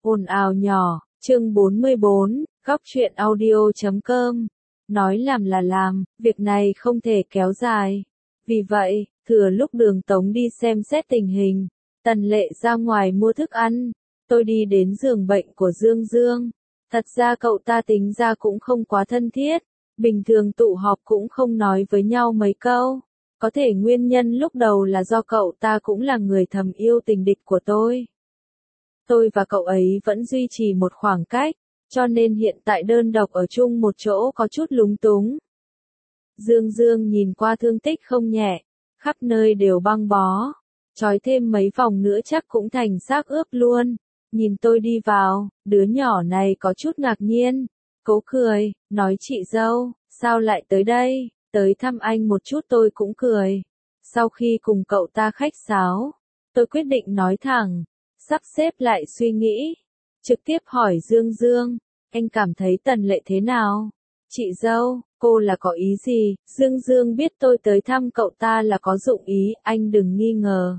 Ồn ào nhỏ, chương 44, góc truyện audio.com. Nói làm là làm, việc này không thể kéo dài. Vì vậy, thừa lúc Đường Tống đi xem xét tình hình, Tần Lệ ra ngoài mua thức ăn, tôi đi đến giường bệnh của Dương Dương. Thật ra cậu ta tính ra cũng không quá thân thiết, bình thường tụ họp cũng không nói với nhau mấy câu. Có thể nguyên nhân lúc đầu là do cậu ta cũng là người thầm yêu tình địch của tôi. Tôi và cậu ấy vẫn duy trì một khoảng cách, cho nên hiện tại đơn độc ở chung một chỗ có chút lúng túng. Dương Dương nhìn qua thương tích không nhẹ, khắp nơi đều băng bó, trói thêm mấy vòng nữa chắc cũng thành xác ướp luôn. Nhìn tôi đi vào, đứa nhỏ này có chút ngạc nhiên, cố cười, nói chị dâu, sao lại tới đây, tới thăm anh một chút. Tôi cũng cười. Sau khi cùng cậu ta khách sáo, tôi quyết định nói thẳng, sắp xếp lại suy nghĩ, trực tiếp hỏi Dương Dương, anh cảm thấy Tần Lệ thế nào? Chị dâu, cô là có ý gì? Dương Dương biết tôi tới thăm cậu ta là có dụng ý, anh đừng nghi ngờ.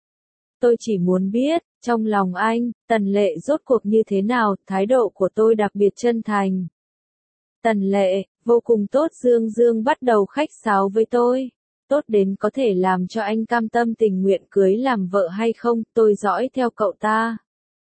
Tôi chỉ muốn biết, trong lòng anh, Tần Lệ rốt cuộc như thế nào? Thái độ của tôi đặc biệt chân thành. Tần Lệ, vô cùng tốt. Dương Dương bắt đầu khách sáo với tôi. Tốt đến có thể làm cho anh cam tâm tình nguyện cưới làm vợ hay không? Tôi dõi theo cậu ta.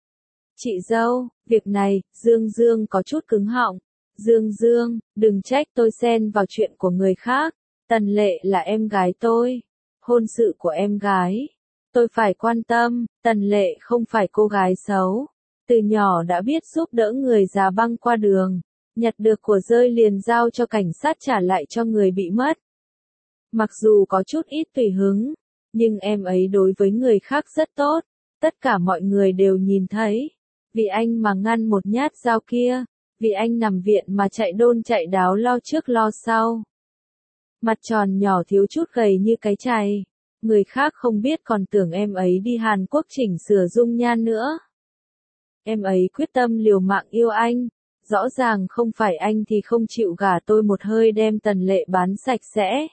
Chị dâu, việc này, Dương Dương có chút cứng họng. Dương Dương, đừng trách tôi xen vào chuyện của người khác. Tần Lệ là em gái tôi. Hôn sự của em gái. Tôi phải quan tâm, Tần Lệ không phải cô gái xấu. Từ nhỏ đã biết giúp đỡ người già băng qua đường. Nhặt được của rơi liền giao cho cảnh sát trả lại cho người bị mất. Mặc dù có chút ít tùy hứng, nhưng em ấy đối với người khác rất tốt. Tất cả mọi người đều nhìn thấy. Vì anh mà ngăn một nhát dao kia. Vì anh nằm viện mà chạy đôn chạy đáo lo trước lo sau. Mặt tròn nhỏ thiếu chút gầy như cái chày. Người khác không biết còn tưởng em ấy đi Hàn Quốc chỉnh sửa dung nhan nữa. Em ấy quyết tâm liều mạng yêu anh. Rõ ràng không phải anh thì không chịu gả tôi một hơi đem Tần Lệ bán sạch sẽ.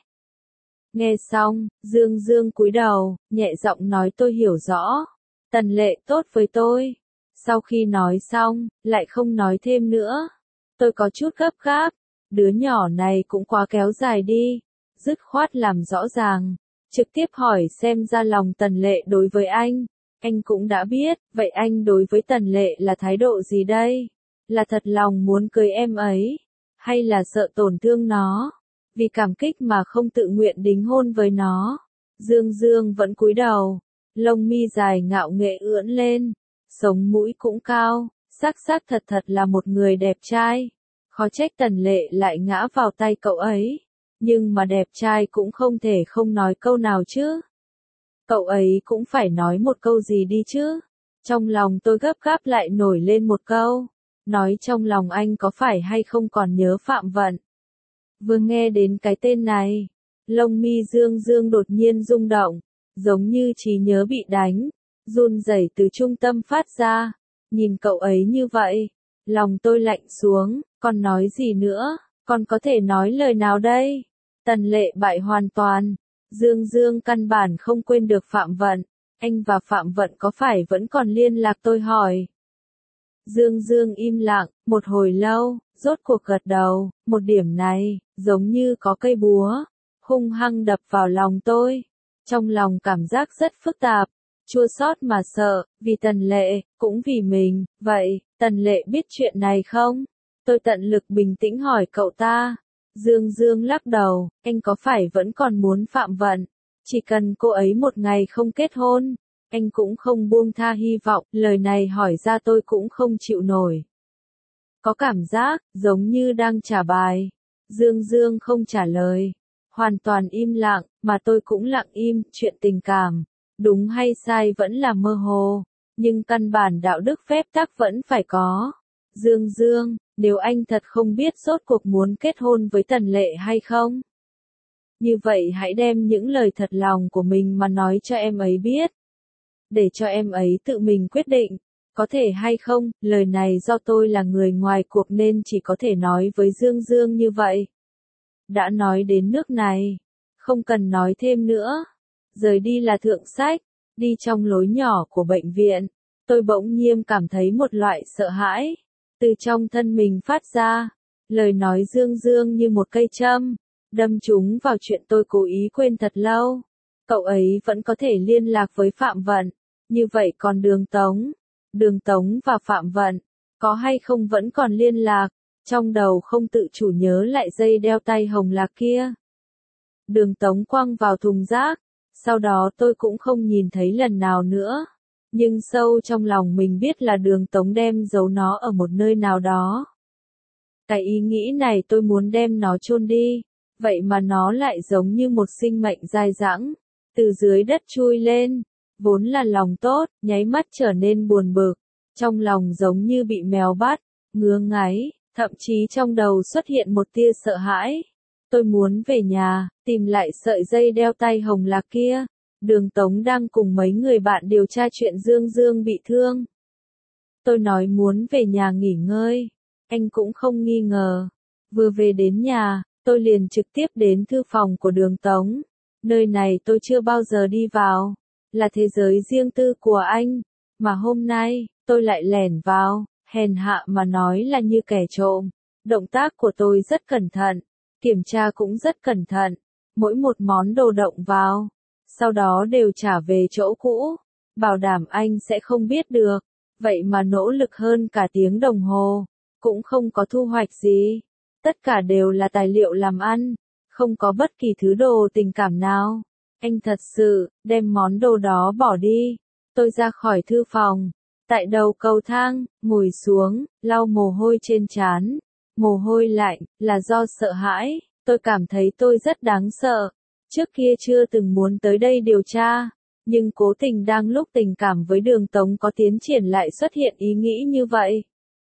Nghe xong, Dương Dương cúi đầu, nhẹ giọng nói tôi hiểu rõ. Tần Lệ tốt với tôi. Sau khi nói xong, lại không nói thêm nữa. Tôi có chút gấp gáp. Đứa nhỏ này cũng quá kéo dài đi. Dứt khoát làm rõ ràng. Trực tiếp hỏi xem ra lòng Tần Lệ đối với anh. Anh cũng đã biết, vậy anh đối với Tần Lệ là thái độ gì đây? Là thật lòng muốn cưới em ấy? Hay là sợ tổn thương nó? Vì cảm kích mà không tự nguyện đính hôn với nó? Dương Dương vẫn cúi đầu. Lông mi dài ngạo nghễ ưỡn lên. Sống mũi cũng cao. Xác thật là một người đẹp trai. Khó trách Tần Lệ lại ngã vào tay cậu ấy. Nhưng mà đẹp trai cũng không thể không nói câu nào chứ. Cậu ấy cũng phải nói một câu gì đi chứ. Trong lòng tôi gấp gáp lại nổi lên một câu. Nói trong lòng anh có phải hay không còn nhớ Phạm Vận. Vừa nghe đến cái tên này, lông mi Dương Dương đột nhiên rung động, giống như trí nhớ bị đánh, run rẩy từ trung tâm phát ra. Nhìn cậu ấy như vậy, lòng tôi lạnh xuống, còn nói gì nữa, còn có thể nói lời nào đây? Tần Lệ bại hoàn toàn. Dương Dương căn bản không quên được Phạm Vận. Anh và Phạm Vận có phải vẫn còn liên lạc, tôi hỏi. Dương Dương im lặng, một hồi lâu, rốt cuộc gật đầu. Một điểm này, giống như có cây búa, hung hăng đập vào lòng tôi. Trong lòng cảm giác rất phức tạp, chua xót mà sợ, vì Tần Lệ, cũng vì mình. Vậy, Tần Lệ biết chuyện này không? Tôi tận lực bình tĩnh hỏi cậu ta. Dương Dương lắc đầu, anh có phải vẫn còn muốn Phạm Vận? Chỉ cần cô ấy một ngày không kết hôn, anh cũng không buông tha hy vọng. Lời này hỏi ra tôi cũng không chịu nổi. Có cảm giác, giống như đang trả bài. Dương Dương không trả lời. Hoàn toàn im lặng, mà tôi cũng lặng im. Chuyện tình cảm, đúng hay sai vẫn là mơ hồ. Nhưng căn bản đạo đức phép tắc vẫn phải có. Dương Dương, nếu anh thật không biết rốt cuộc muốn kết hôn với Tần Lệ hay không, như vậy hãy đem những lời thật lòng của mình mà nói cho em ấy biết. Để cho em ấy tự mình quyết định, có thể hay không. Lời này do tôi là người ngoài cuộc nên chỉ có thể nói với Dương Dương như vậy. Đã nói đến nước này, không cần nói thêm nữa. Rời đi là thượng sách. Đi trong lối nhỏ của bệnh viện, Tôi bỗng nhiên cảm thấy một loại sợ hãi từ trong thân mình phát ra. Lời nói dương dương như một cây châm, đâm trúng vào chuyện tôi cố ý quên thật lâu. Cậu ấy vẫn có thể liên lạc với Phạm Vận, như vậy còn Đường Tống và Phạm Vận, có hay không vẫn còn liên lạc, trong đầu không tự chủ nhớ lại dây đeo tay hồng lạc kia. Đường Tống quăng vào thùng rác, sau đó tôi cũng không nhìn thấy lần nào nữa. Nhưng sâu trong lòng mình biết là Đường Tống đem giấu nó ở một nơi nào đó. Cái ý nghĩ này tôi muốn đem nó chôn đi, vậy mà nó lại giống như một sinh mệnh dai dẳng, từ dưới đất chui lên, vốn là lòng tốt, nháy mắt trở nên buồn bực, trong lòng giống như bị mèo bắt, ngứa ngáy, thậm chí trong đầu xuất hiện một tia sợ hãi. Tôi muốn về nhà, tìm lại sợi dây đeo tay hồng lạc kia. Đường Tống đang cùng mấy người bạn điều tra chuyện Dương Dương bị thương. Tôi nói muốn về nhà nghỉ ngơi, anh cũng không nghi ngờ. Vừa về đến nhà, tôi liền trực tiếp đến thư phòng của Đường Tống. Nơi này tôi chưa bao giờ đi vào, là thế giới riêng tư của anh, mà hôm nay, tôi lại lẻn vào, hèn hạ mà nói là như kẻ trộm. Động tác của tôi rất cẩn thận, kiểm tra cũng rất cẩn thận, mỗi một món đồ động vào, sau đó đều trả về chỗ cũ, bảo đảm anh sẽ không biết được. Vậy mà nỗ lực hơn cả tiếng đồng hồ, cũng không có thu hoạch gì. Tất cả đều là tài liệu làm ăn, không có bất kỳ thứ đồ tình cảm nào. Anh thật sự, đem món đồ đó bỏ đi. Tôi ra khỏi thư phòng, tại đầu cầu thang, ngồi xuống, lau mồ hôi trên trán. Mồ hôi lạnh, là do sợ hãi, tôi cảm thấy tôi rất đáng sợ. Trước kia chưa từng muốn tới đây điều tra, nhưng cố tình đang lúc tình cảm với Đường Tống có tiến triển lại xuất hiện ý nghĩ như vậy.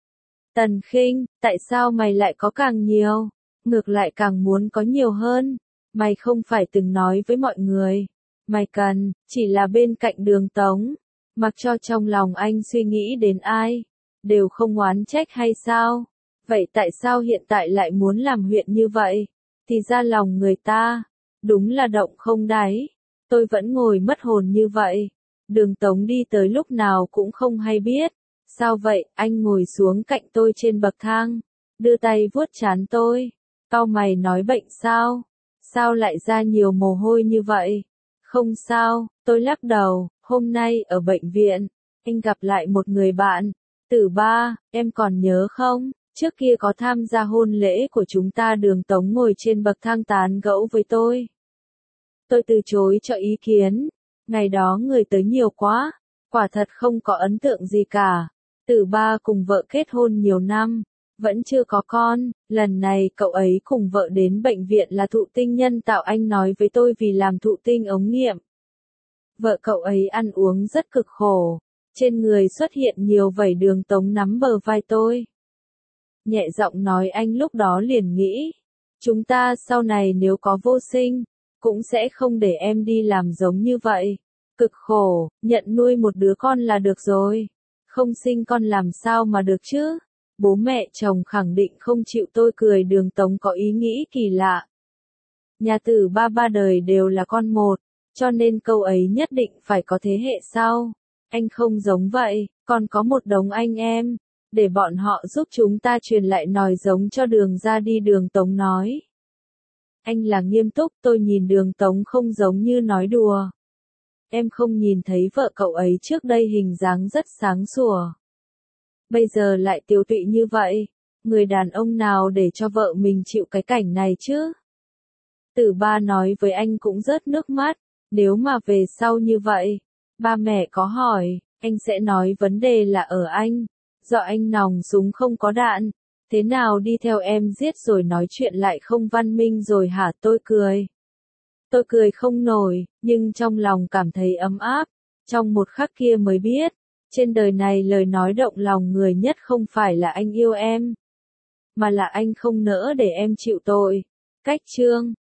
Tần Khinh, tại sao mày lại có càng nhiều? Ngược lại càng muốn có nhiều hơn. Mày không phải từng nói với mọi người, mày cần, chỉ là bên cạnh Đường Tống. Mặc cho trong lòng anh suy nghĩ đến ai, đều không oán trách hay sao? Vậy tại sao hiện tại lại muốn làm huyện như vậy? Thì ra lòng người ta, đúng là động không đáy. Tôi vẫn ngồi mất hồn như vậy. Đường Tống đi tới lúc nào cũng không hay biết. Sao vậy? Anh ngồi xuống cạnh tôi trên bậc thang, đưa tay vuốt trán tôi. Cau mày nói bệnh sao? Sao lại ra nhiều mồ hôi như vậy? Không sao, tôi lắc đầu. Hôm nay ở bệnh viện, anh gặp lại một người bạn. Tử Ba, em còn nhớ không? Trước kia có tham gia hôn lễ của chúng ta. Đường Tống ngồi trên bậc thang tán gẫu với tôi. Tôi từ chối cho ý kiến. Ngày đó người tới nhiều quá, quả thật không có ấn tượng gì cả. Tử Ba cùng vợ kết hôn nhiều năm, vẫn chưa có con. Lần này cậu ấy cùng vợ đến bệnh viện là thụ tinh nhân tạo, anh nói với tôi, vì làm thụ tinh ống nghiệm. Vợ cậu ấy ăn uống rất cực khổ, trên người xuất hiện nhiều vảy. Đường Tống nắm bờ vai tôi, nhẹ giọng nói, anh lúc đó liền nghĩ, chúng ta sau này nếu có vô sinh, cũng sẽ không để em đi làm giống như vậy. Cực khổ, nhận nuôi một đứa con là được rồi. Không sinh con làm sao mà được chứ? Bố mẹ chồng khẳng định không chịu. Tôi cười. Đường Tống có ý nghĩ kỳ lạ. Nhà Tử Ba ba đời đều là con một, cho nên câu ấy nhất định phải có thế hệ sau. Anh không giống vậy, còn có một đống anh em, để bọn họ giúp chúng ta truyền lại nòi giống cho Đường ra đi. Đường Tống nói. Anh là nghiêm túc. Tôi nhìn Đường Tống không giống như nói đùa. Em không nhìn thấy vợ cậu ấy trước đây hình dáng rất sáng sủa, bây giờ lại tiều tụy như vậy. Người đàn ông nào để cho vợ mình chịu cái cảnh này chứ? Tử Ba nói với anh cũng rớt nước mắt. Nếu mà về sau như vậy, ba mẹ có hỏi, anh sẽ nói vấn đề là ở anh. Do anh nòng súng không có đạn. Thế nào đi theo em giết rồi nói chuyện lại không văn minh rồi hả? Tôi cười. Tôi cười không nổi, nhưng trong lòng cảm thấy ấm áp. Trong một khắc kia mới biết, trên đời này lời nói động lòng người nhất không phải là anh yêu em, mà là anh không nỡ để em chịu tội. Cách chương